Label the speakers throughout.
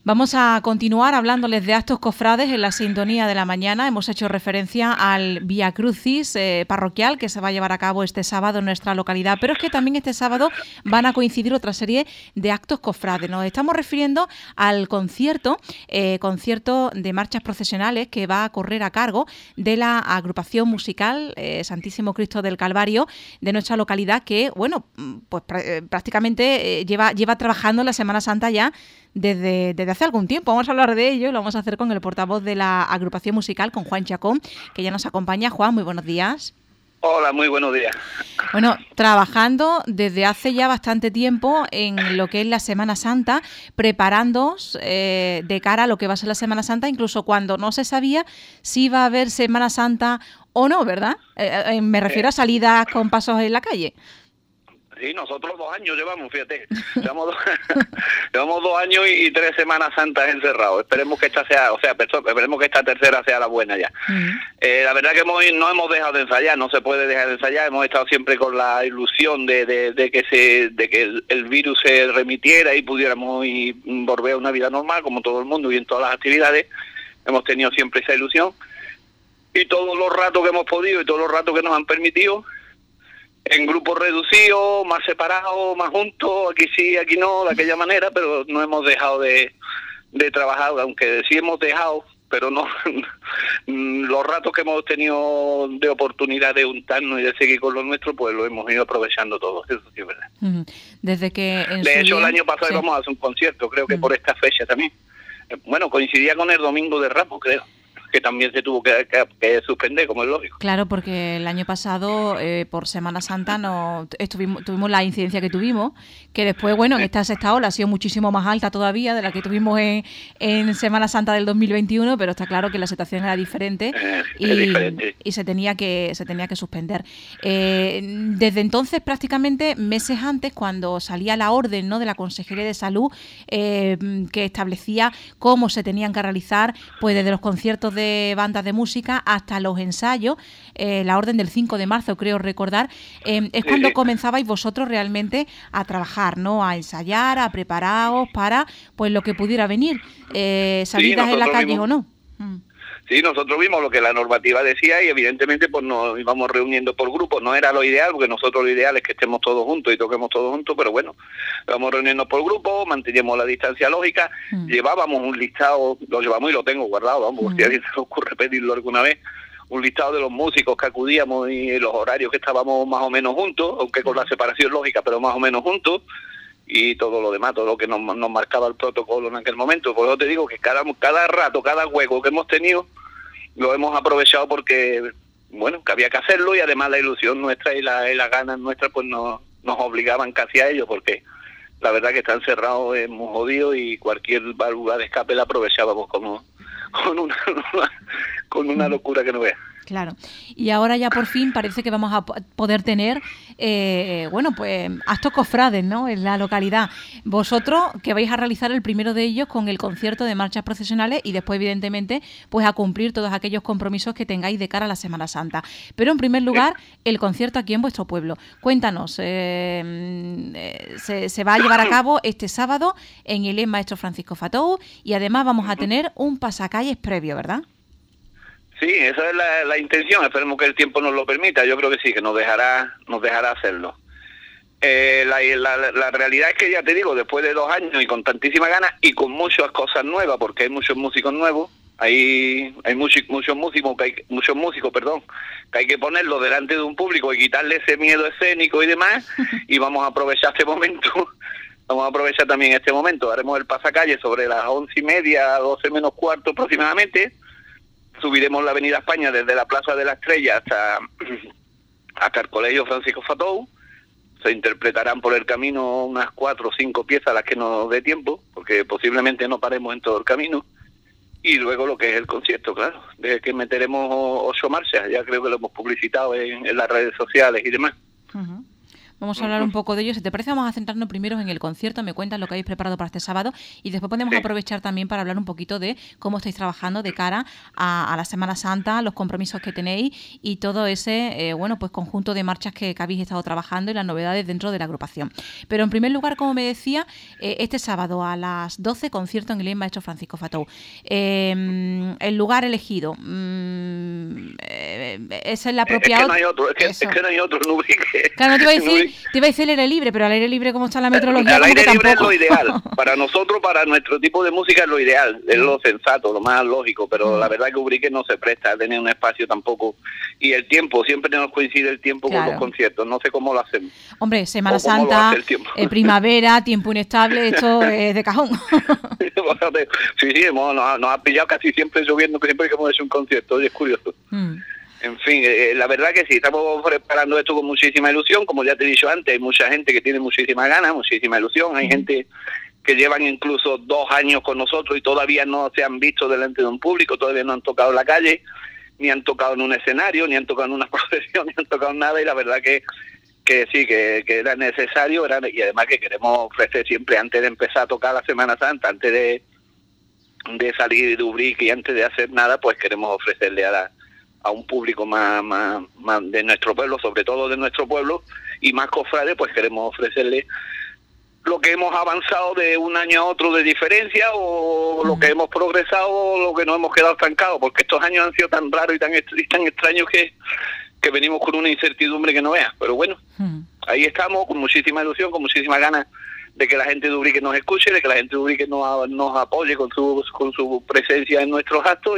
Speaker 1: Vamos a continuar hablándoles de actos cofrades en la sintonía de la mañana. Hemos hecho referencia al Vía Crucis parroquial que se va a llevar a cabo este sábado en nuestra localidad, pero es que también este sábado van a coincidir otra serie de actos cofrades. Nos estamos refiriendo al concierto de marchas procesionales que va a correr a cargo de la agrupación musical Santísimo Cristo del Calvario de nuestra localidad, que bueno, pues prácticamente lleva trabajando en la Semana Santa ya desde hace algún tiempo. Vamos a hablar de ello y lo vamos a hacer con el portavoz de la agrupación musical, con Juan Chacón, que ya nos acompaña. Juan, muy buenos días.
Speaker 2: Hola, muy buenos días.
Speaker 1: Bueno, trabajando desde hace ya bastante tiempo en lo que es la Semana Santa, preparándoos de cara a lo que va a ser la Semana Santa, incluso cuando no se sabía si iba a haber Semana Santa o no, ¿verdad? Me refiero a salidas con pasos en la calle.
Speaker 2: Sí, nosotros 2 años llevamos, fíjate. Llevamos 2 años y 3 Semanas Santas encerrados. Esperemos que esta esperemos que esta tercera sea la buena ya. La verdad que no hemos dejado de ensayar, no se puede dejar de ensayar. Hemos estado siempre con la ilusión de que el virus se remitiera y pudiéramos volver a una vida normal, como todo el mundo y en todas las actividades. Hemos tenido siempre esa ilusión. Y todos los ratos que hemos podido y todos los ratos que nos han permitido, en grupos reducidos, más separados, más juntos, aquí sí, aquí no, de aquella manera, pero no hemos dejado de trabajar, aunque sí hemos dejado, pero no los ratos que hemos tenido de oportunidad de juntarnos y de seguir con lo nuestro, pues lo hemos ido aprovechando todos, eso sí es verdad.
Speaker 1: Desde que
Speaker 2: de hecho, el año pasado íbamos a hacer un concierto, creo que por esta fecha también. Bueno, coincidía con el Domingo de Ramos, creo, que también se tuvo que suspender, como es lógico.
Speaker 1: Claro, porque el año pasado, por Semana Santa, tuvimos la incidencia que tuvimos, que después, bueno, en esta sexta ola ha sido muchísimo más alta todavía de la que tuvimos en Semana Santa del 2021, pero está claro que la situación era diferente y se tenía que suspender. Desde entonces, prácticamente meses antes, cuando salía la orden, ¿no?, de la Consejería de Salud, que establecía cómo se tenían que realizar, pues desde los conciertos de bandas de música hasta los ensayos, la orden del 5 de marzo, creo recordar, es cuando comenzabais vosotros realmente a trabajar, ¿no?, a ensayar, a prepararos para pues lo que pudiera venir, salidas en la calle o no.
Speaker 2: Sí, nosotros vimos lo que la normativa decía y evidentemente pues nos íbamos reuniendo por grupos. No era lo ideal, porque nosotros lo ideal es que estemos todos juntos y toquemos todos juntos, pero bueno, íbamos reuniendo por grupos, manteníamos la distancia lógica, llevábamos un listado, lo llevamos y lo tengo guardado, vamos, si a alguien se le ocurre pedirlo alguna vez, un listado de los músicos que acudíamos y los horarios que estábamos más o menos juntos, aunque con la separación lógica, pero más o menos juntos, y todo lo demás, todo lo que nos marcaba el protocolo en aquel momento. Por eso te digo que cada rato, cada hueco que hemos tenido, lo hemos aprovechado porque, bueno, que había que hacerlo y además la ilusión nuestra y las ganas nuestras pues nos obligaban casi a ello, porque la verdad que estar cerrados es muy jodido y cualquier válvula de escape la aprovechábamos con una locura que no veas.
Speaker 1: Claro, y ahora ya por fin parece que vamos a poder tener, pues actos cofrades, ¿no?, en la localidad. Vosotros que vais a realizar el primero de ellos con el concierto de marchas procesionales y después, evidentemente, pues a cumplir todos aquellos compromisos que tengáis de cara a la Semana Santa. Pero en primer lugar, el concierto aquí en vuestro pueblo. Cuéntanos, se va a llevar a cabo este sábado en el Maestro Francisco Fatou y además vamos a tener un pasacalles previo, ¿verdad?
Speaker 2: Sí, esa es la intención. Esperemos que el tiempo nos lo permita. Yo creo que sí, que nos dejará hacerlo. La realidad es que, ya te digo, después de 2 años y con tantísimas ganas y con muchas cosas nuevas, porque hay muchos músicos nuevos, hay muchos músicos que hay que ponerlos delante de un público y quitarle ese miedo escénico y demás, y vamos a aprovechar este momento. Vamos a aprovechar también este momento. Haremos el pasacalle sobre las 11:30, 12 menos cuarto aproximadamente. Subiremos la Avenida España desde la Plaza de la Estrella hasta el Colegio Francisco Fatou. Se interpretarán por el camino unas 4 o 5 piezas, las que nos dé tiempo, porque posiblemente no paremos en todo el camino. Y luego lo que es el concierto, claro, de que meteremos 8 marchas, ya creo que lo hemos publicitado en las redes sociales y demás.
Speaker 1: Vamos a hablar un poco de ello. Si te parece, vamos a centrarnos primero en el concierto. Me cuentas lo que habéis preparado para este sábado y después podemos aprovechar también para hablar un poquito de cómo estáis trabajando de cara a la Semana Santa, los compromisos que tenéis y todo ese pues conjunto de marchas que habéis estado trabajando y las novedades dentro de la agrupación. Pero en primer lugar, como me decía, este sábado a las 12, concierto en el Maestro Francisco Fatou. El lugar elegido, ¿es en la propia...
Speaker 2: Es que no hay otro, es que no hay otro en Ubrique.
Speaker 1: Claro, no te iba a decir el aire libre, pero al aire libre, como está la metrología,
Speaker 2: al aire libre
Speaker 1: tampoco.
Speaker 2: es lo ideal. Para nosotros, para nuestro tipo de música es lo ideal, es lo sensato, lo más lógico, pero la verdad que Ubrique no se presta a tener un espacio tampoco. Y el tiempo, siempre nos coincide el tiempo con los conciertos, no sé cómo lo hacemos.
Speaker 1: Hombre, Semana Santa, primavera, tiempo inestable, esto es de cajón.
Speaker 2: Sí, nos ha pillado casi siempre lloviendo, que siempre que hemos hecho un concierto, oye, es curioso. En fin, la verdad que sí, estamos preparando esto con muchísima ilusión, como ya te he dicho antes, hay mucha gente que tiene muchísimas ganas, muchísima ilusión, hay gente que llevan incluso 2 años con nosotros y todavía no se han visto delante de un público, todavía no han tocado en la calle, ni han tocado en un escenario, ni han tocado en una procesión, ni han tocado en nada, y la verdad que sí, que era necesario, y además que queremos ofrecer siempre, antes de empezar a tocar la Semana Santa, antes de salir de Ubrique y antes de hacer nada, pues queremos ofrecerle a un público más de nuestro pueblo, sobre todo de nuestro pueblo, y más cofrades, pues queremos ofrecerle lo que hemos avanzado de un año a otro de diferencia, o lo que hemos progresado, o lo que nos hemos quedado estancados, porque estos años han sido tan raros y tan extraños que venimos con una incertidumbre que no veas. Pero bueno, ahí estamos, con muchísima ilusión, con muchísimas ganas de que la gente de Ubrique nos escuche, de que la gente de Ubrique nos apoye con su presencia en nuestros actos,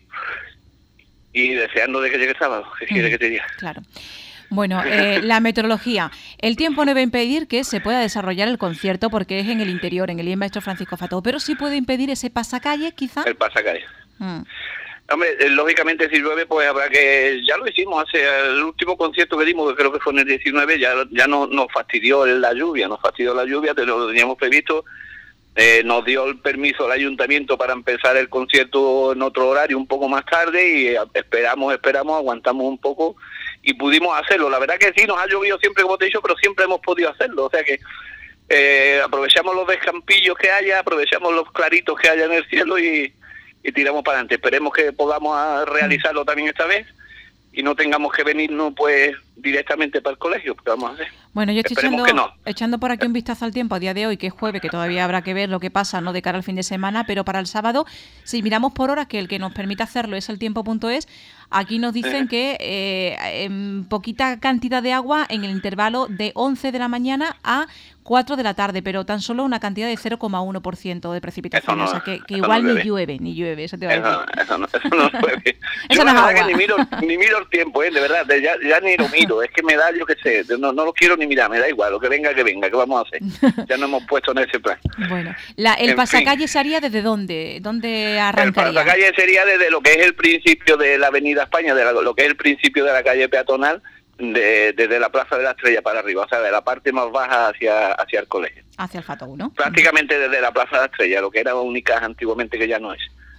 Speaker 2: y deseando de que llegue el sábado, que quiere que te diga.
Speaker 1: Claro. Bueno, la meteorología. El tiempo no va a impedir que se pueda desarrollar el concierto porque es en el interior, en el Maestro Francisco Fatou, pero sí puede impedir ese pasacalle, quizá.
Speaker 2: El pasacalle. Hombre, lógicamente si llueve, pues habrá que... Ya lo hicimos hace el último concierto que dimos, que creo que fue en el 19, ya no nos fastidió la lluvia, lo teníamos previsto. Nos dio el permiso al ayuntamiento para empezar el concierto en otro horario un poco más tarde, y esperamos, aguantamos un poco y pudimos hacerlo. La verdad que sí, nos ha llovido siempre, como te he dicho, pero siempre hemos podido hacerlo. O sea que aprovechamos los descampillos que haya, aprovechamos los claritos que haya en el cielo y tiramos para adelante. Esperemos que podamos realizarlo también esta vez y no tengamos que venirnos pues directamente para el colegio, porque vamos a hacer.
Speaker 1: Bueno, yo estoy echando por aquí un vistazo al tiempo a día de hoy, que es jueves, que todavía habrá que ver lo que pasa, ¿no?, de cara al fin de semana, pero para el sábado, si miramos por horas, que el que nos permite hacerlo es el tiempo.es, aquí nos dicen que poquita cantidad de agua en el intervalo de 11 de la mañana a 4 de la tarde, pero tan solo una cantidad de 0,1% de precipitación, o sea que igual no ni llueve, eso te va a decir.
Speaker 2: Eso no llueve. Yo la verdad que ni miro el tiempo, de verdad, ya ni lo miro, es que me da, yo qué sé, no lo quiero ni mirar, me da igual, lo que venga, ¿qué vamos a hacer? Ya nos hemos puesto en ese plan.
Speaker 1: Bueno, el pasacalle sería ¿desde dónde arrancaría?
Speaker 2: El pasacalle sería desde lo que es el principio de la Avenida España, lo que es el principio de la calle peatonal, desde la Plaza de la Estrella para arriba, o sea, de la parte más baja hacia el colegio.
Speaker 1: Hacia el Fatou, ¿no?
Speaker 2: Prácticamente desde la Plaza de la Estrella, lo que era Unicaja antiguamente, que ya no es.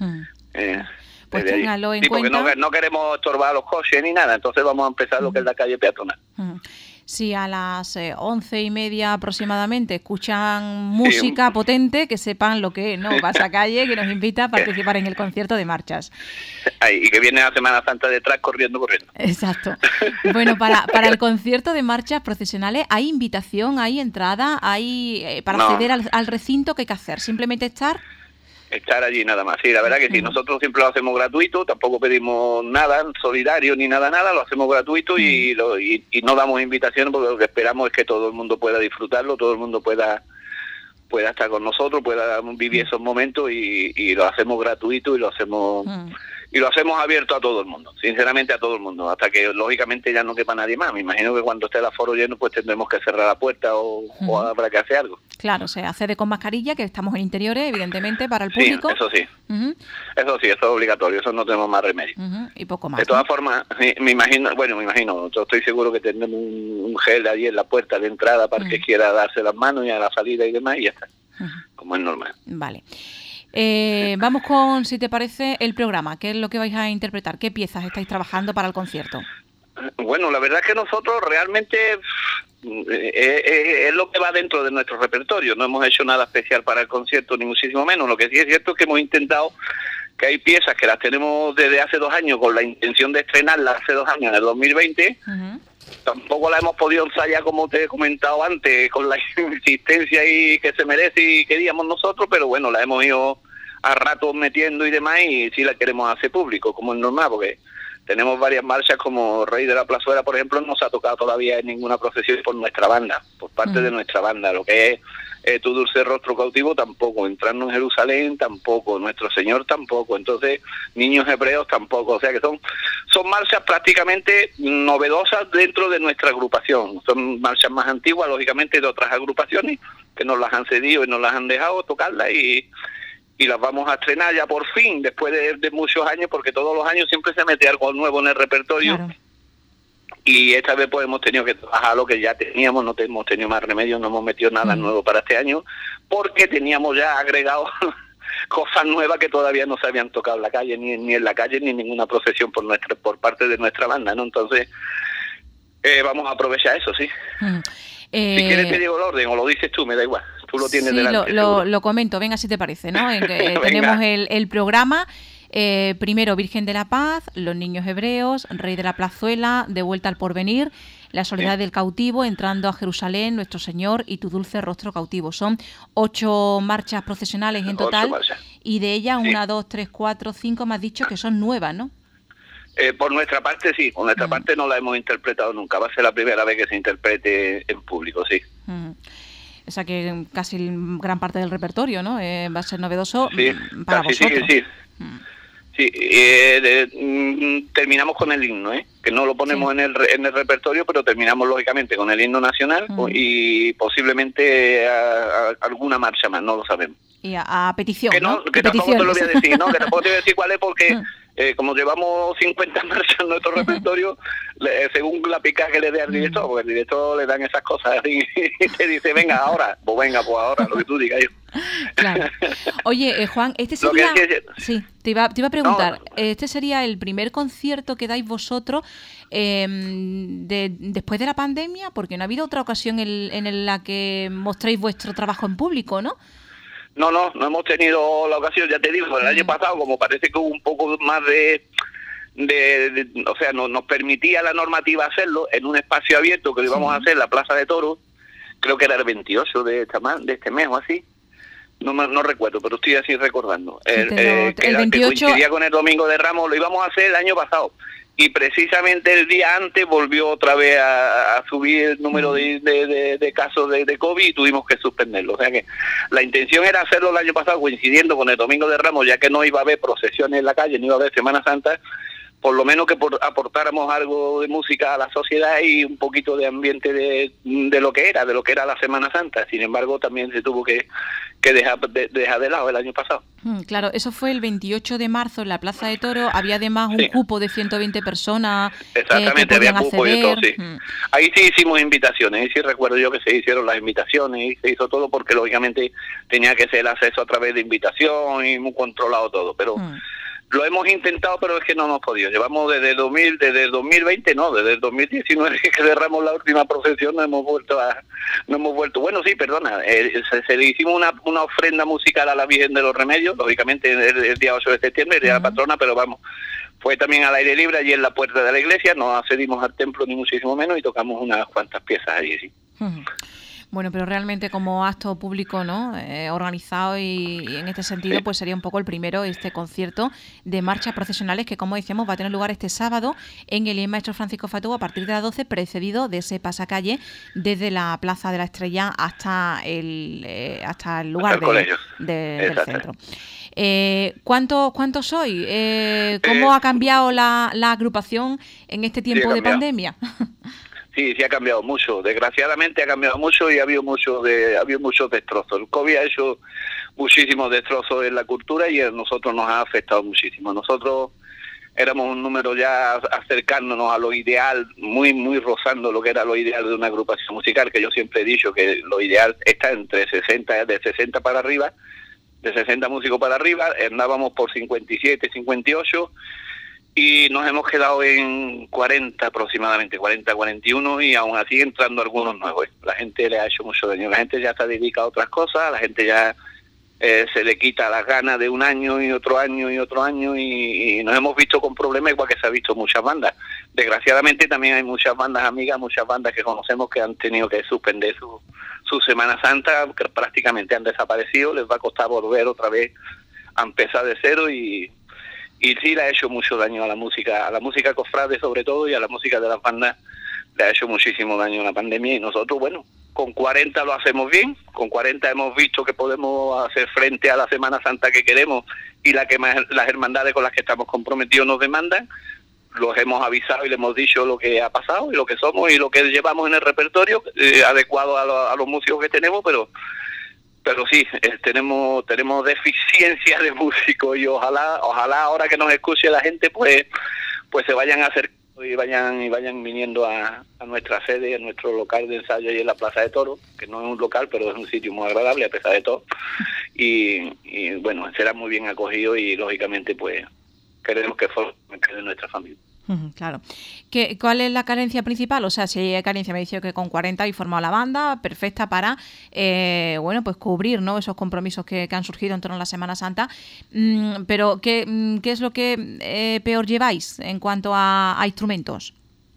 Speaker 1: Pues ténganlo en cuenta.
Speaker 2: Porque no queremos estorbar a los coches ni nada, entonces vamos a empezar lo que es la calle peatonal.
Speaker 1: Si a las 11:30 aproximadamente escuchan música potente, que sepan lo que es, ¿no? Pasacalle, que nos invita a participar en el concierto de marchas.
Speaker 2: Y que viene la Semana Santa detrás corriendo.
Speaker 1: Exacto. Bueno, para el concierto de marchas procesionales, ¿hay invitación, hay entrada, hay para acceder al recinto? ¿Qué hay que hacer? ¿Simplemente estar
Speaker 2: allí nada más? Sí, la verdad que sí, nosotros siempre lo hacemos gratuito, tampoco pedimos nada solidario ni nada, lo hacemos gratuito y no damos invitaciones, porque lo que esperamos es que todo el mundo pueda disfrutarlo, todo el mundo pueda estar con nosotros, pueda vivir esos momentos, y lo hacemos gratuito y lo hacemos abierto a todo el mundo, sinceramente a todo el mundo, hasta que lógicamente ya no quepa nadie más. Me imagino que cuando esté el aforo lleno pues tendremos que cerrar la puerta o habrá que hacer algo.
Speaker 1: Claro, se accede con mascarilla, que estamos en interiores, evidentemente, para el público.
Speaker 2: Sí, eso sí. Eso sí, eso es obligatorio, eso no tenemos más remedio.
Speaker 1: Y poco más.
Speaker 2: De todas formas, me imagino, yo estoy seguro que tendremos un gel allí en la puerta de entrada para que quiera darse las manos, y a la salida y demás, y ya está, como es normal.
Speaker 1: Vale. Vamos con, si te parece, el programa. ¿Qué es lo que vais a interpretar? ¿Qué piezas estáis trabajando para el concierto?
Speaker 2: Bueno, la verdad es que nosotros realmente es lo que va dentro de nuestro repertorio. No hemos hecho nada especial para el concierto, ni muchísimo menos. Lo que sí es cierto es que hemos intentado, que hay piezas que las tenemos desde hace 2 años con la intención de estrenarlas hace 2 años, en el 2020. Uh-huh. Tampoco la hemos podido ensayar, como te he comentado antes, con la insistencia y que se merece y queríamos nosotros, pero bueno, la hemos ido a ratos metiendo y demás, y sí la queremos hacer público, como es normal, porque tenemos varias marchas como Rey de la Plazuela, por ejemplo, no se ha tocado todavía en ninguna procesión por nuestra banda, por parte de nuestra banda. Lo que es Tu Dulce Rostro Cautivo tampoco, Entrarnos en Jerusalén tampoco, Nuestro Señor tampoco, entonces Niños Hebreos tampoco, o sea que son marchas prácticamente novedosas dentro de nuestra agrupación. Son marchas más antiguas, lógicamente, de otras agrupaciones que nos las han cedido y nos las han dejado tocarlas, y las vamos a estrenar ya por fin, después de muchos años, porque todos los años siempre se mete algo nuevo en el repertorio. Claro. Y esta vez pues hemos tenido que trabajar lo que ya teníamos, no hemos tenido más remedio, no hemos metido nada nuevo para este año, porque teníamos ya agregado cosas nuevas que todavía no se habían tocado en la calle, ni en la calle, ni en ninguna procesión por parte de nuestra banda, ¿no? Entonces vamos a aprovechar eso, sí. Si quieres te digo el orden, o lo dices tú, me da igual. Tú lo tienes delante.
Speaker 1: Lo comento, venga si te parece, ¿no? Tenemos el programa, primero Virgen de la Paz, Los Niños Hebreos, Rey de la Plazuela, De Vuelta al Porvenir, La Soledad del Cautivo, Entrando a Jerusalén, Nuestro Señor y Tu Dulce Rostro Cautivo. Son 8 marchas procesionales en total, y de ellas 1, 2, 3, 4, 5 me has dicho que son nuevas, ¿no?
Speaker 2: Por nuestra parte sí, por nuestra parte no la hemos interpretado nunca, va a ser la primera vez que se interprete en público, sí.
Speaker 1: O sea que casi gran parte del repertorio, ¿no? Va a ser novedoso para vosotros.
Speaker 2: Sí. Terminamos con el himno, que no lo ponemos en el repertorio, pero terminamos lógicamente con el himno nacional y posiblemente alguna marcha más, no lo sabemos.
Speaker 1: Y a petición,
Speaker 2: que tampoco te lo voy a decir, ¿no? Que tampoco te voy a decir cuál es, porque como llevamos 50 marchas en nuestro repertorio, según la pica que le dé al director, porque al director le dan esas cosas y te dice, venga ahora, pues ahora, lo que tú digas yo.
Speaker 1: Claro. Oye, Juan, este sería... Sí, te iba a preguntar, este sería el primer concierto que dais vosotros después de la pandemia, porque no ha habido otra ocasión en la que mostréis vuestro trabajo en público, ¿no?
Speaker 2: No hemos tenido la ocasión, ya te digo, el año pasado, como parece que hubo un poco más o sea, nos permitía la normativa hacerlo en un espacio abierto que lo íbamos a hacer en la Plaza de Toros, creo que era el 28 de este mes o así, no recuerdo, pero estoy así recordando.
Speaker 1: El 28...
Speaker 2: que coincidía con el Domingo de Ramos, lo íbamos a hacer el año pasado. Y precisamente el día antes volvió otra vez a subir el número de casos de COVID y tuvimos que suspenderlo. O sea que la intención era hacerlo el año pasado coincidiendo con el Domingo de Ramos, ya que no iba a haber procesiones en la calle, no iba a haber Semana Santa, por lo menos que aportáramos algo de música a la sociedad y un poquito de ambiente de lo que era la Semana Santa. Sin embargo, también se tuvo que dejar de lado el año pasado.
Speaker 1: Claro, eso fue el 28 de marzo en la Plaza de Toros. Había además un cupo de 120 personas.
Speaker 2: Exactamente, había cupo y todo, sí. Ahí sí hicimos invitaciones, ahí sí recuerdo yo que se hicieron las invitaciones y se hizo todo porque lógicamente tenía que ser el acceso a través de invitación y muy controlado todo, pero... Lo hemos intentado, pero es que no hemos podido. Llevamos desde el 2020, desde el 2019 que cerramos la última procesión, no hemos vuelto. Bueno, sí, perdona, se le hicimos una ofrenda musical a la Virgen de los Remedios, lógicamente el día 8 de septiembre, el día de la patrona, pero vamos, fue también al aire libre, allí en la puerta de la iglesia, no accedimos al templo ni muchísimo menos y tocamos unas cuantas piezas allí, sí.
Speaker 1: Bueno, pero realmente como acto público, ¿no? Organizado y en este sentido, pues sería un poco el primero este concierto de marchas procesionales que, como decíamos, va a tener lugar este sábado en el Maestro Francisco Fatú a partir de las 12, precedido de ese pasacalle desde la Plaza de la Estrella hasta el lugar del centro. ¿Cuántos sois? ¿Cómo ha cambiado la agrupación en este tiempo de pandemia?
Speaker 2: Sí, ha cambiado mucho. Desgraciadamente ha cambiado mucho y ha habido muchos destrozos. El COVID ha hecho muchísimos destrozos en la cultura y a nosotros nos ha afectado muchísimo. Nosotros éramos un número ya acercándonos a lo ideal, muy rozando lo que era lo ideal de una agrupación musical, que yo siempre he dicho que lo ideal está entre 60 para arriba, de 60 músicos para arriba, andábamos por 57, 58, y nos hemos quedado en 40 aproximadamente, 40, 41, y aún así entrando algunos nuevos. La gente le ha hecho mucho daño, la gente ya se dedica a otras cosas, la gente ya se le quita las ganas de un año y otro año y otro año, y nos hemos visto con problemas igual que se ha visto muchas bandas. Desgraciadamente también hay muchas bandas amigas, muchas bandas que conocemos que han tenido que suspender su Semana Santa, que prácticamente han desaparecido, les va a costar volver otra vez a empezar de cero, y sí le ha hecho mucho daño a la música cofrade sobre todo, y a la música de las bandas le ha hecho muchísimo daño la pandemia, y nosotros, bueno, con 40 lo hacemos bien, con 40 hemos visto que podemos hacer frente a la Semana Santa que queremos y las hermandades con las que estamos comprometidos nos demandan. Los hemos avisado y les hemos dicho lo que ha pasado y lo que somos y lo que llevamos en el repertorio, adecuado a los músicos que tenemos, pero sí, tenemos deficiencia de músicos, y ojalá ahora que nos escuche la gente pues se vayan a hacer y vayan viniendo a nuestra sede, a nuestro local de ensayo ahí en la Plaza de Toros, que no es un local, pero es un sitio muy agradable a pesar de todo, y bueno, será muy bien acogido, y lógicamente pues queremos que forme parte de nuestra familia.
Speaker 1: Claro. ¿Cuál es la carencia principal? O sea, si hay carencia, me dice que con 40 habéis formado la banda perfecta para pues cubrir, ¿no?, esos compromisos que han surgido en torno a la Semana Santa. Pero ¿qué es lo que peor lleváis en cuanto a instrumentos?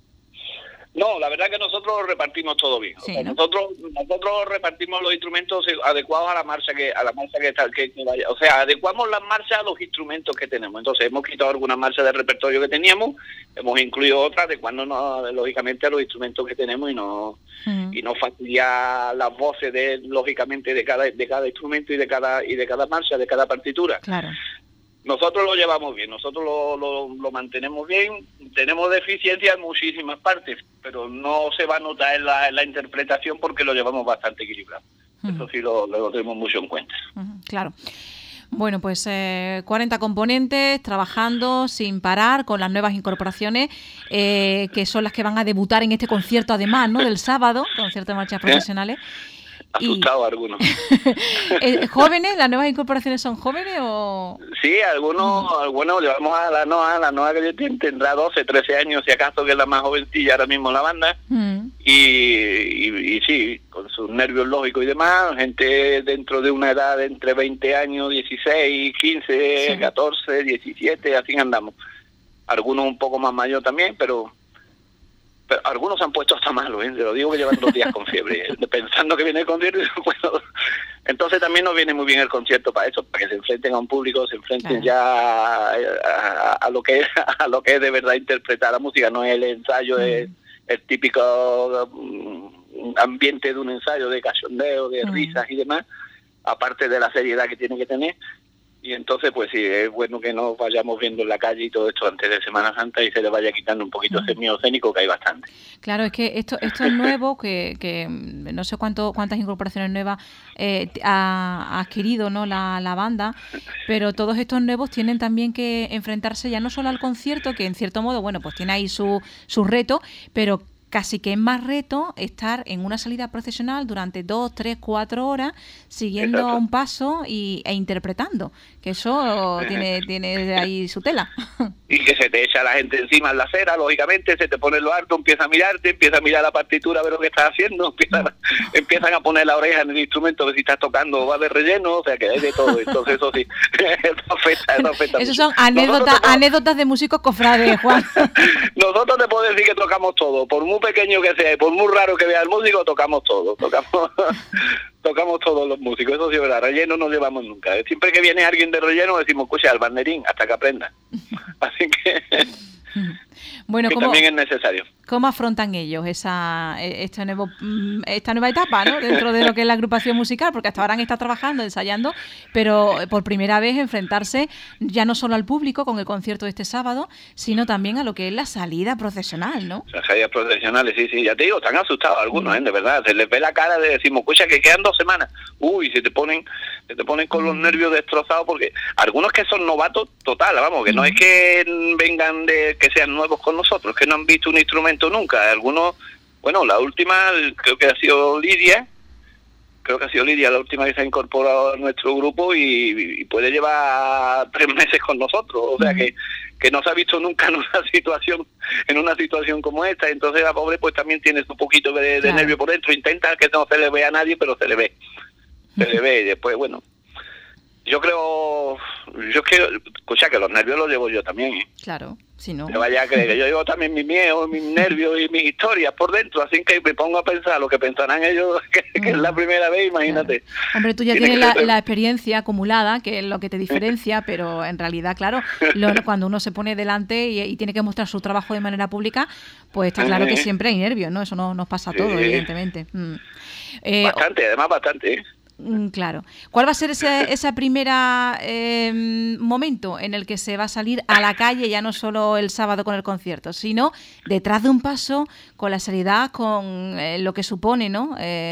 Speaker 2: No, la verdad que nosotros repartimos todo bien.
Speaker 1: Sí,
Speaker 2: o sea,
Speaker 1: ¿no?
Speaker 2: nosotros repartimos los instrumentos adecuados a la marcha que vaya. O sea, adecuamos las marchas a los instrumentos que tenemos. Entonces hemos quitado algunas marchas del repertorio que teníamos, hemos incluido otras adecuándonos lógicamente a los instrumentos que tenemos, y no fastidiar las voces lógicamente de cada instrumento y de cada marcha, de cada partitura.
Speaker 1: Claro.
Speaker 2: Nosotros lo llevamos bien, nosotros lo mantenemos bien, tenemos deficiencias en muchísimas partes, pero no se va a notar en la interpretación porque lo llevamos bastante equilibrado. Eso sí lo tenemos mucho en cuenta.
Speaker 1: Claro. Bueno, pues 40 componentes trabajando sin parar con las nuevas incorporaciones que son las que van a debutar en este concierto, además, ¿no?, del sábado, concierto de marchas profesionales.
Speaker 2: Asustado algunos.
Speaker 1: ¿Jóvenes? ¿Las nuevas incorporaciones son jóvenes o...?
Speaker 2: Sí, algunos llevamos a la Noa que tendrá 12, 13 años, si acaso, que es la más jovencilla ahora mismo en la banda, y sí, con sus nervios lógicos y demás, gente dentro de una edad de entre 20 años, 16, 15, sí. 14, 17, así andamos. Algunos un poco más mayores también, pero algunos se han puesto hasta malos, te lo digo, que llevan 2 días con fiebre, pensando que viene el concierto. Bueno, entonces también nos viene muy bien el concierto para eso, para que se enfrenten a un público, se enfrenten ya a lo que es de verdad interpretar la música. No es el ensayo, es el típico ambiente de un ensayo de cachondeo, de risas y demás, aparte de la seriedad que tiene que tener. Y entonces, pues sí, es bueno que nos vayamos viendo en la calle y todo esto antes de Semana Santa, y se le vaya quitando un poquito ese miedo escénico, que hay bastante.
Speaker 1: Claro, es que esto es nuevo, que no sé cuántas incorporaciones nuevas ha adquirido, ¿no?, la banda, pero todos estos nuevos tienen también que enfrentarse ya no solo al concierto, que en cierto modo, bueno, pues tiene ahí su reto, pero casi que es más reto estar en una salida procesional durante 2, 3, 4 horas siguiendo
Speaker 2: Exacto.
Speaker 1: un paso e interpretando, que eso tiene ahí su tela.
Speaker 2: Y que se te echa la gente encima en la acera, lógicamente, se te pone lo harto, empieza a mirarte, empieza a mirar la partitura, a ver lo que estás haciendo, empiezan a poner la oreja en el instrumento, ver si estás tocando o va de relleno, o sea que hay de todo. Entonces eso sí, eso afecta
Speaker 1: Esos
Speaker 2: mucho.
Speaker 1: son anécdotas de músicos cofrades, Juan.
Speaker 2: Nosotros te puedo decir que tocamos todo, por muy pequeño que sea y por muy raro que vea el músico, tocamos todo, tocamos todos los músicos, eso sí es verdad. Relleno no llevamos nunca. Siempre que viene alguien de relleno decimos, escucha, al banderín, hasta que aprenda. Así que
Speaker 1: bueno,
Speaker 2: también es necesario.
Speaker 1: ¿Cómo afrontan ellos esta nueva etapa, ¿no?, dentro de lo que es la agrupación musical? Porque hasta ahora han estado trabajando, ensayando, pero por primera vez enfrentarse ya no solo al público con el concierto de este sábado, sino también a lo que es la salida procesional, ¿no?
Speaker 2: Las salidas procesionales, sí, ya te digo, están asustados algunos, de verdad. Se les ve la cara de decimos, escucha, que quedan 2 semanas. Uy, se te ponen con los nervios destrozados, porque algunos que son novatos total, vamos, que no es que vengan que sean nuevos con nosotros, que no han visto un instrumento nunca. Algunos, bueno, la última creo que ha sido Lidia, la última que se ha incorporado a nuestro grupo, y puede llevar 3 meses con nosotros, o sea que que no se ha visto nunca en una situación como esta. Entonces la pobre pues también tiene un poquito de nervio por dentro, intenta que no se le vea a nadie, pero se le ve, y después bueno, yo escucha, que los nervios los llevo yo también,
Speaker 1: Claro, si no.
Speaker 2: Que vaya a creer que yo llevo también mis miedos, mis nervios y mis historias por dentro, así que me pongo a pensar lo que pensarán ellos, que es la primera vez, imagínate.
Speaker 1: Claro. Hombre, tú ya tienes la experiencia acumulada, que es lo que te diferencia, pero en realidad, claro, cuando uno se pone delante y tiene que mostrar su trabajo de manera pública, pues está claro que siempre hay nervios, ¿no? Eso nos pasa a todos, evidentemente.
Speaker 2: Bastante, además bastante,
Speaker 1: Claro. ¿Cuál va a ser ese primer momento en el que se va a salir a la calle, ya no solo el sábado con el concierto, sino detrás de un paso, con la seriedad, con lo que supone, ¿no?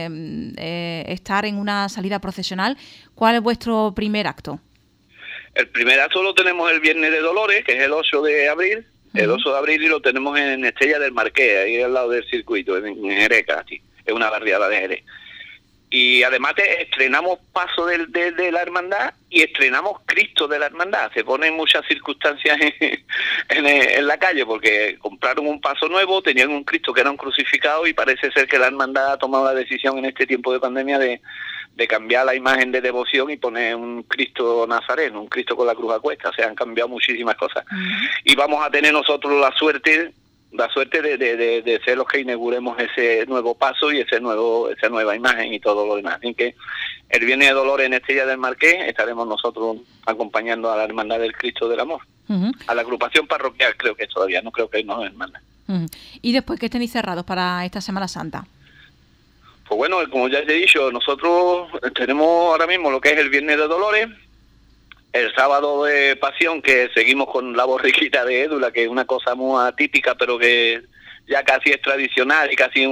Speaker 1: Estar en una salida procesional? ¿Cuál es vuestro primer acto?
Speaker 2: El primer acto lo tenemos el Viernes de Dolores, que es el 8 de abril. El 8 de abril, y lo tenemos en Estella del Marqués, ahí al lado del circuito, en Jerez, casi. Es una barriada de Jerez. Y además estrenamos Paso de la Hermandad y estrenamos Cristo de la Hermandad. Se ponen muchas circunstancias en la calle, porque compraron un paso nuevo, tenían un Cristo que era un crucificado, y parece ser que la Hermandad ha tomado la decisión en este tiempo de pandemia de cambiar la imagen de devoción y poner un Cristo nazareno, un Cristo con la cruz a cuesta. O sea, han cambiado muchísimas cosas. Y vamos a tener nosotros la suerte de ser los que inauguremos ese nuevo paso y esa nueva imagen y todo lo demás. Así que el Viernes de Dolores en Estella del Marqués estaremos nosotros acompañando a la Hermandad del Cristo del Amor, a la agrupación parroquial, creo que todavía, no creo que no es hermandad.
Speaker 1: ¿Y después qué tenéis cerrados para esta Semana Santa?
Speaker 2: Pues bueno, como ya te he dicho, nosotros tenemos ahora mismo lo que es el Viernes de Dolores, el sábado de Pasión, que seguimos con la borriquita de Édula, que es una cosa muy atípica, pero que ya casi es tradicional y casi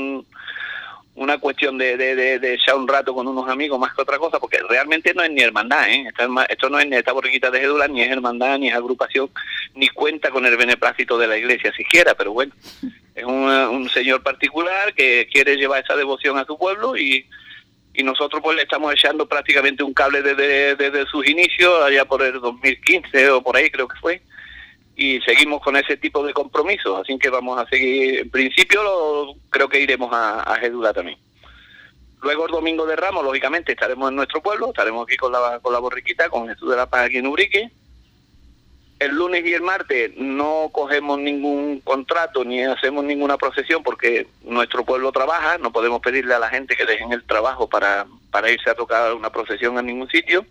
Speaker 2: una cuestión de echar un rato con unos amigos más que otra cosa, porque realmente no es ni hermandad, esto no es ni esta borriquita de Édula, ni es hermandad, ni es agrupación, ni cuenta con el beneplácito de la iglesia siquiera, pero bueno, es un señor particular que quiere llevar esa devoción a su pueblo, y nosotros pues le estamos echando prácticamente un cable desde sus inicios, allá por el 2015 o por ahí creo que fue, y seguimos con ese tipo de compromisos, así que vamos a seguir. En principio creo que iremos a Édula también. Luego el Domingo de Ramos, lógicamente, estaremos en nuestro pueblo, estaremos aquí con la borriquita, con Jesús de la Paz aquí en Ubrique. El lunes y el martes no cogemos ningún contrato ni hacemos ninguna procesión, porque nuestro pueblo trabaja, no podemos pedirle a la gente que dejen el trabajo para irse a tocar una procesión a ningún sitio.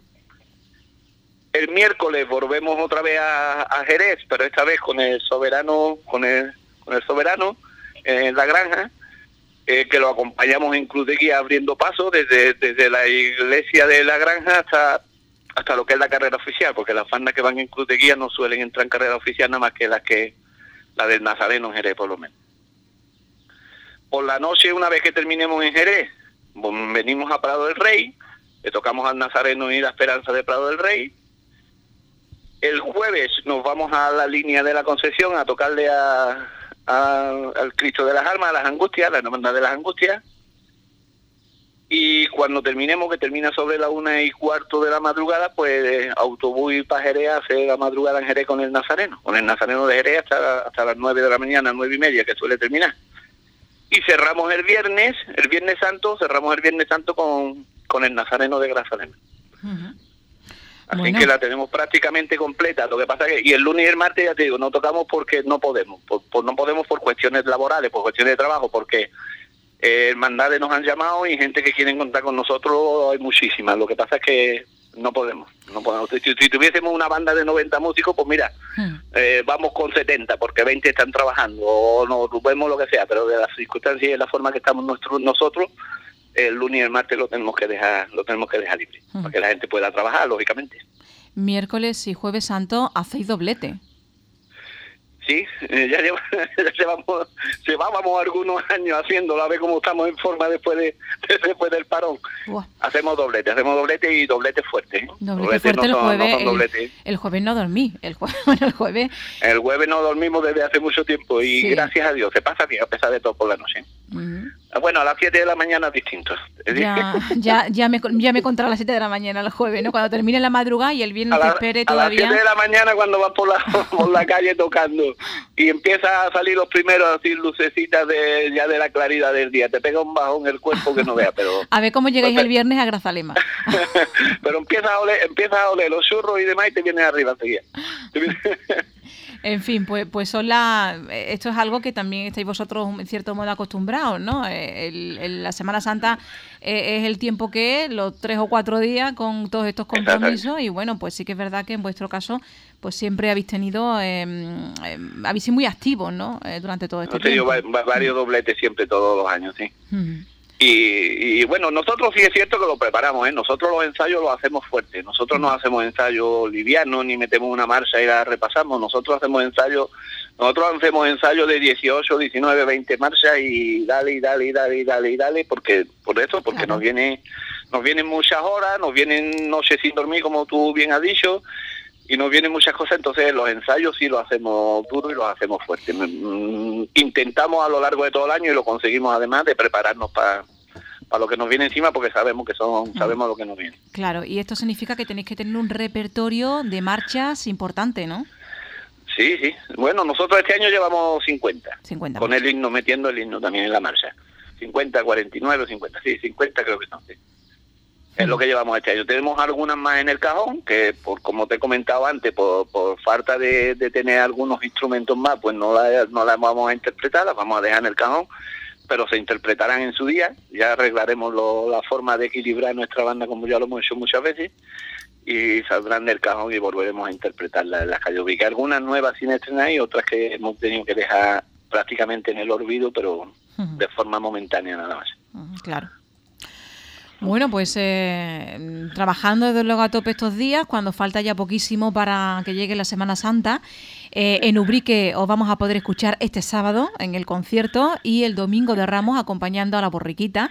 Speaker 2: El miércoles volvemos otra vez a Jerez, pero esta vez con el soberano, en la granja, que lo acompañamos en Cruz de Guía abriendo paso desde la iglesia de la granja hasta lo que es la carrera oficial, porque las bandas que van en Cruz de Guía no suelen entrar en carrera oficial nada más que la del Nazareno en Jerez, por lo menos. Por la noche, una vez que terminemos en Jerez, venimos a Prado del Rey, le tocamos al Nazareno y la Esperanza de Prado del Rey. El jueves nos vamos a la línea de la Concepción a tocarle al Cristo de las Almas, a las Angustias, la Hermandad de las Angustias. Y cuando terminemos, que termina sobre la 1:15 de la madrugada, pues autobús para Jerez, hace la madrugada en Jerez con el Nazareno de Jerez hasta las 9 de la mañana, 9:30, que suele terminar. Y cerramos el Viernes Santo con el Nazareno de Grazalema. Así que la tenemos prácticamente completa. Lo que pasa es que, y el lunes y el martes, ya te digo, no tocamos porque no podemos. No podemos por cuestiones laborales, por cuestiones de trabajo, porque hermandades nos han llamado y gente que quieren contar con nosotros hay muchísimas. Lo que pasa es que no podemos. Si tuviésemos una banda de 90 músicos, pues mira, vamos con 70, porque 20 están trabajando, o nos vemos lo que sea, pero de las circunstancias y de la forma que estamos nosotros, el lunes y el martes lo tenemos que dejar libre, para que la gente pueda trabajar, lógicamente.
Speaker 1: Miércoles y Jueves Santo hacéis doblete.
Speaker 2: Sí, llevábamos algunos años haciéndolo, a ver cómo estamos en forma después del parón. Buah. Hacemos doblete y doblete fuerte.
Speaker 1: Doblete fuerte el jueves. El jueves no dormí. El jueves
Speaker 2: no dormimos desde hace mucho tiempo y sí. Gracias a Dios se pasa bien a pesar de todo por la noche. Bueno, a las 7 de la mañana es distinto.
Speaker 1: Ya me contará a las 7 de la mañana el jueves, ¿no? Cuando termine la madrugada y el viernes te espere todavía.
Speaker 2: A las 7 de la mañana cuando vas por la calle tocando y empieza a salir los primeros así lucecitas de la claridad del día. Te pega un bajón el cuerpo que no veas, pero...
Speaker 1: A ver cómo llegáis el viernes a Grazalema.
Speaker 2: Pero empiezas a oler los churros y demás y te vienes arriba enseguida.
Speaker 1: En fin, pues esto es algo que también estáis vosotros en cierto modo acostumbrados, ¿no? La Semana Santa es el tiempo que es, los 3 o 4 días con todos estos compromisos y bueno, pues sí que es verdad que en vuestro caso pues siempre habéis tenido, habéis sido muy activos, ¿no? Durante todo este tiempo.
Speaker 2: Varios dobletes siempre todos los años, sí. Y bueno, nosotros sí es cierto que lo preparamos, ¿eh? Nosotros los ensayos los hacemos fuertes. Nosotros no hacemos ensayos livianos ni metemos una marcha y la repasamos. Nosotros hacemos ensayos de 18, 19, 20 marchas y dale, porque
Speaker 1: claro.
Speaker 2: nos vienen muchas horas, nos vienen noches sin dormir, como tú bien has dicho, y nos vienen muchas cosas, entonces los ensayos sí los hacemos duros y los hacemos fuertes. Intentamos a lo largo de todo el año y lo conseguimos además de prepararnos para lo que nos viene encima, porque sabemos lo que nos viene.
Speaker 1: Claro, y esto significa que tenéis que tener un repertorio de marchas importante, ¿no?
Speaker 2: Sí. Bueno, nosotros este año llevamos 50 con
Speaker 1: marchas.
Speaker 2: El himno, metiendo el himno también en la marcha. 50, 49, 50, sí, 50 creo que son, sí. Es lo que llevamos este año. Tenemos algunas más en el cajón, que como te he comentado antes, por falta de tener algunos instrumentos más, pues no las vamos a interpretar, las vamos a dejar en el cajón, pero se interpretarán en su día. Ya arreglaremos la forma de equilibrar nuestra banda, como ya lo hemos hecho muchas veces, y saldrán del cajón y volveremos a interpretarlas en las calles. Ubicar algunas nuevas sin estrenar y otras que hemos tenido que dejar prácticamente en el olvido, pero de forma momentánea nada más.
Speaker 1: Claro. Bueno, pues trabajando desde luego a tope estos días, cuando falta ya poquísimo para que llegue la Semana Santa. En Ubrique os vamos a poder escuchar este sábado en el concierto y el domingo de Ramos acompañando a la Borriquita.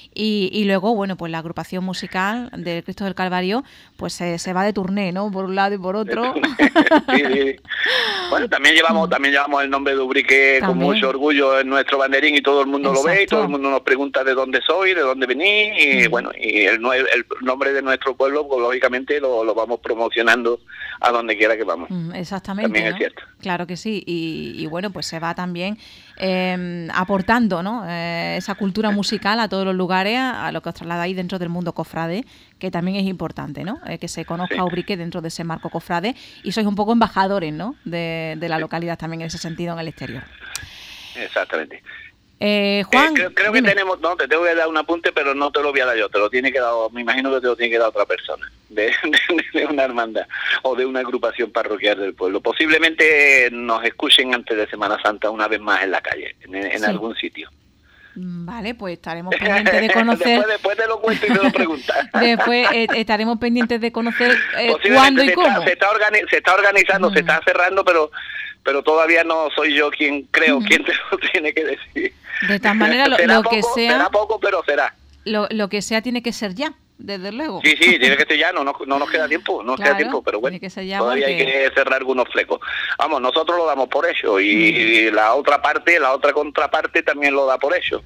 Speaker 1: Y luego, bueno, pues la agrupación musical del Cristo del Calvario pues se va de turné, ¿no? Por un lado y por otro.
Speaker 2: Sí. Bueno, también llevamos el nombre de Ubrique con mucho orgullo en nuestro banderín y todo el mundo lo ve y todo el mundo nos pregunta de dónde soy, de dónde venís y bueno, y el nombre de nuestro pueblo, pues lógicamente lo vamos promocionando a donde quiera que vamos.
Speaker 1: Exactamente.
Speaker 2: También, ¿no? Es cierto.
Speaker 1: Claro que sí, y bueno, pues se va también aportando, ¿no? Esa cultura musical a todos los lugares, a lo que os trasladáis dentro del mundo cofrade, que también es importante, ¿no? Que se conozca Ubrique dentro de ese marco cofrade y sois un poco embajadores, ¿no? De la localidad también en ese sentido en el exterior.
Speaker 2: Exactamente.
Speaker 1: Juan,
Speaker 2: creo que tenemos, no, te tengo que dar un apunte, pero no te lo voy a dar yo, te lo tiene que dar, me imagino que te lo tiene que dar otra persona, de una hermandad o de una agrupación parroquial del pueblo. Posiblemente nos escuchen antes de Semana Santa una vez más en la calle, en algún sitio.
Speaker 1: Vale, pues estaremos pendientes de conocer.
Speaker 2: Después te lo cuento y te lo preguntas.
Speaker 1: Después estaremos pendientes de conocer cuándo y cómo.
Speaker 2: Se está organizando, se está cerrando, pero todavía no soy yo quien te lo tiene que decir.
Speaker 1: De todas maneras,
Speaker 2: será poco, pero será.
Speaker 1: Lo que sea tiene que ser ya, desde luego.
Speaker 2: Sí, tiene que ser ya, no nos queda tiempo, queda tiempo, pero bueno, todavía hay que cerrar algunos flecos. Vamos, nosotros lo damos por hecho y la otra contraparte también lo da por hecho.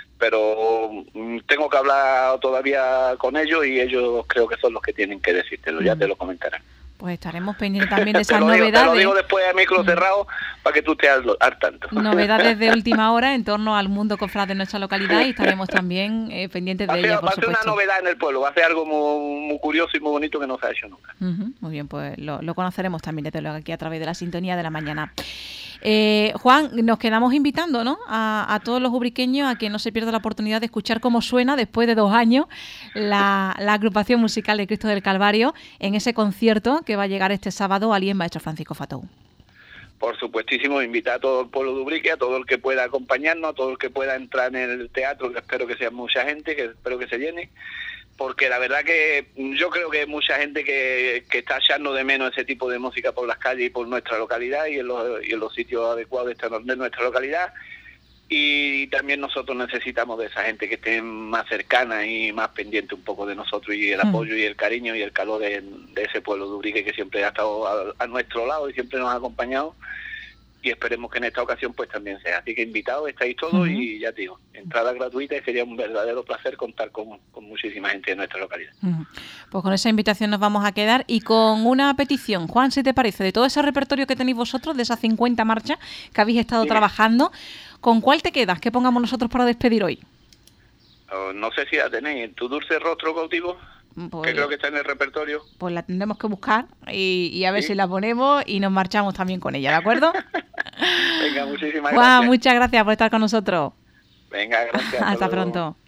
Speaker 2: Pero tengo que hablar todavía con ellos y ellos creo que son los que tienen que decírtelo, ya te lo comentarán.
Speaker 1: Pues estaremos pendientes también de esas novedades.
Speaker 2: Te lo digo después a micro cerrado para que tú estés al tanto.
Speaker 1: Novedades de última hora en torno al mundo cofrade de nuestra localidad y estaremos también pendientes de ellas, por supuesto.
Speaker 2: Va a ser una novedad en el pueblo, va a ser algo muy curioso y muy bonito que no se ha hecho nunca.
Speaker 1: Muy bien, pues lo conoceremos también desde luego aquí a través de la sintonía de la mañana. Juan, nos quedamos invitando, ¿no? a todos los ubriqueños a que no se pierda la oportunidad de escuchar cómo suena después de 2 años la agrupación musical de Cristo del Calvario en ese concierto que va a llegar este sábado al Maestro Francisco Fatou.
Speaker 2: Por supuestísimo, invitar a todo el pueblo de Ubrique, a todo el que pueda acompañarnos, a todo el que pueda entrar en el teatro, que espero que sea mucha gente, que espero que se llene, porque la verdad que yo creo que hay mucha gente que está echando de menos ese tipo de música por las calles y por nuestra localidad y en los sitios adecuados de nuestra localidad. Y también nosotros necesitamos de esa gente que esté más cercana y más pendiente un poco de nosotros y el apoyo y el cariño y el calor de ese pueblo de Ubrique que siempre ha estado a nuestro lado y siempre nos ha acompañado. y esperemos que en esta ocasión pues también sea. Así que invitados estáis todos y ya te digo, entrada gratuita y sería un verdadero placer contar con muchísima gente de nuestra localidad.
Speaker 1: Pues con esa invitación nos vamos a quedar y con una petición. Juan, si te parece, de todo ese repertorio que tenéis vosotros, de esas 50 marchas que habéis estado trabajando, ¿con cuál te quedas? ¿Qué pongamos nosotros para despedir hoy?
Speaker 2: No sé si la tenéis, Tu dulce rostro cautivo, pues, que creo que está en el repertorio.
Speaker 1: Pues la tendremos que buscar y a ver si la ponemos y nos marchamos también con ella, ¿de acuerdo?
Speaker 2: Venga, muchísimas
Speaker 1: Juan,
Speaker 2: gracias.
Speaker 1: muchas gracias por estar con nosotros.
Speaker 2: Venga, gracias.
Speaker 1: Hasta pronto.